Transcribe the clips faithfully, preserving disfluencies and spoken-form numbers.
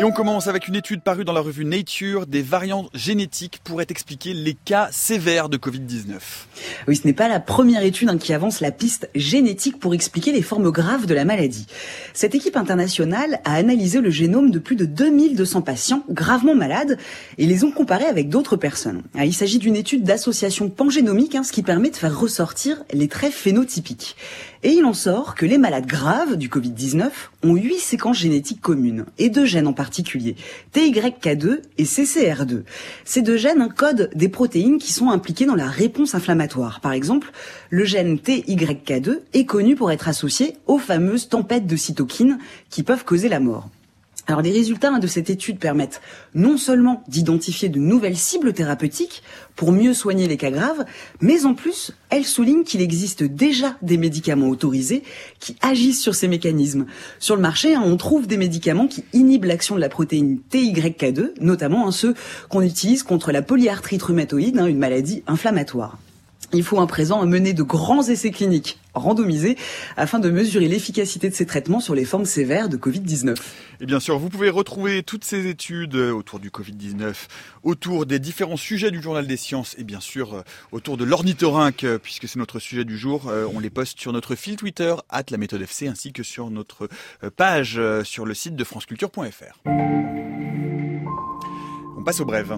Et on commence avec une étude parue dans la revue Nature. Des variants génétiques pourraient expliquer les cas sévères de covid dix-neuf. Oui, ce n'est pas la première étude hein, qui avance la piste génétique pour expliquer les formes graves de la maladie. Cette équipe internationale a analysé le génome de plus de deux mille deux cents patients gravement malades et les ont comparés avec d'autres personnes. Il s'agit d'une étude d'association pangénomique, hein, ce qui permet de faire ressortir les traits phénotypiques. Et il en sort que les malades graves du covid dix-neuf ont huit séquences génétiques communes, et deux gènes en particulier, T Y K deux et C C R deux. Ces deux gènes encodent des protéines qui sont impliquées dans la réponse inflammatoire. Par exemple, le gène T Y K deux est connu pour être associé aux fameuses tempêtes de cytokines qui peuvent causer la mort. Alors les résultats de cette étude permettent non seulement d'identifier de nouvelles cibles thérapeutiques pour mieux soigner les cas graves, mais en plus, elle souligne qu'il existe déjà des médicaments autorisés qui agissent sur ces mécanismes. Sur le marché, on trouve des médicaments qui inhibent l'action de la protéine T Y K deux, notamment ceux qu'on utilise contre la polyarthrite rhumatoïde, une maladie inflammatoire. Il faut à présent mener de grands essais cliniques randomisés afin de mesurer l'efficacité de ces traitements sur les formes sévères de covid dix-neuf. Et bien sûr, vous pouvez retrouver toutes ces études autour du covid dix-neuf, autour des différents sujets du Journal des Sciences et bien sûr autour de l'ornithorynque, puisque c'est notre sujet du jour. On les poste sur notre fil Twitter, arobase la méthode F C, ainsi que sur notre page sur le site de franceculture point f r. On passe aux brèves.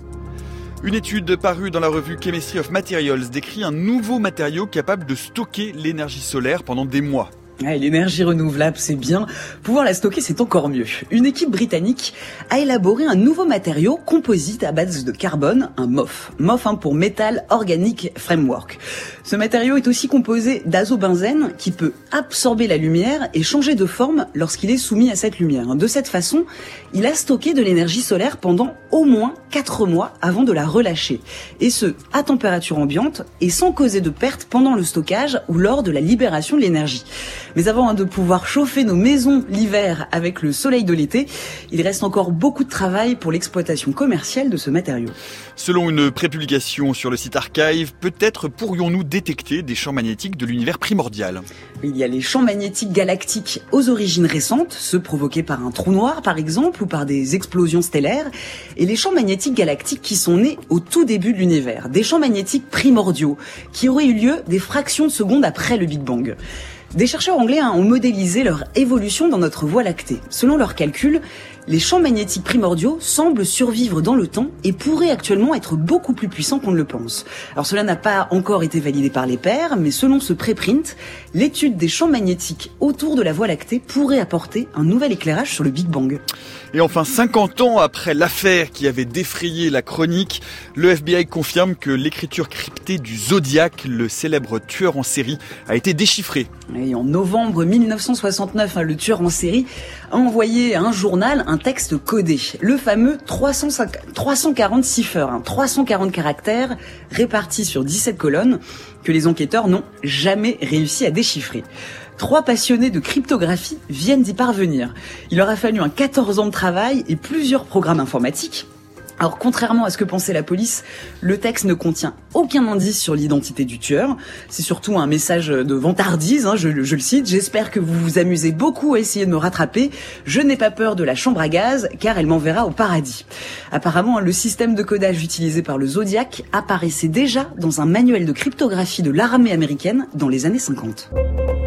Une étude parue dans la revue Chemistry of Materials décrit un nouveau matériau capable de stocker l'énergie solaire pendant des mois. Ouais, l'énergie renouvelable, c'est bien. Pouvoir la stocker, c'est encore mieux. Une équipe britannique a élaboré un nouveau matériau composite à base de carbone, un M O F. M O F hein, pour Metal Organic Framework. Ce matériau est aussi composé d'azobenzène qui peut absorber la lumière et changer de forme lorsqu'il est soumis à cette lumière. De cette façon, il a stocké de l'énergie solaire pendant au moins quatre mois avant de la relâcher. Et ce, à température ambiante et sans causer de perte pendant le stockage ou lors de la libération de l'énergie. Mais avant hein, de pouvoir chauffer nos maisons l'hiver avec le soleil de l'été, il reste encore beaucoup de travail pour l'exploitation commerciale de ce matériau. Selon une prépublication sur le site Archive, peut-être pourrions-nous détecter des champs magnétiques de l'univers primordial. Il y a les champs magnétiques galactiques aux origines récentes, ceux provoqués par un trou noir par exemple ou par des explosions stellaires, et les champs magnétiques galactiques qui sont nés au tout début de l'univers, des champs magnétiques primordiaux qui auraient eu lieu des fractions de secondes après le Big Bang. Des chercheurs anglais hein, ont modélisé leur évolution dans notre Voie lactée. Selon leurs calculs, les champs magnétiques primordiaux semblent survivre dans le temps et pourraient actuellement être beaucoup plus puissants qu'on ne le pense. Alors cela n'a pas encore été validé par les pairs, mais selon ce préprint, l'étude des champs magnétiques autour de la Voie lactée pourrait apporter un nouvel éclairage sur le Big Bang. Et enfin, cinquante ans après l'affaire qui avait défrayé la chronique, le F B I confirme que l'écriture cryptée du Zodiac, le célèbre tueur en série, a été déchiffrée. Et en novembre mille neuf cent soixante-neuf, le tueur en série a envoyé à un journal un texte codé, le fameux trois cent quarante ciphers, hein, trois cent quarante caractères répartis sur dix-sept colonnes que les enquêteurs n'ont jamais réussi à déchiffrer. Trois passionnés de cryptographie viennent d'y parvenir. Il leur a fallu un quatorze ans de travail et plusieurs programmes informatiques. Alors, contrairement à ce que pensait la police, le texte ne contient aucun indice sur l'identité du tueur. C'est surtout un message de vantardise, hein, je, je le cite. J'espère que vous vous amusez beaucoup à essayer de me rattraper. Je n'ai pas peur de la chambre à gaz, car elle m'enverra au paradis. Apparemment, le système de codage utilisé par le Zodiac apparaissait déjà dans un manuel de cryptographie de l'armée américaine dans les années cinquante.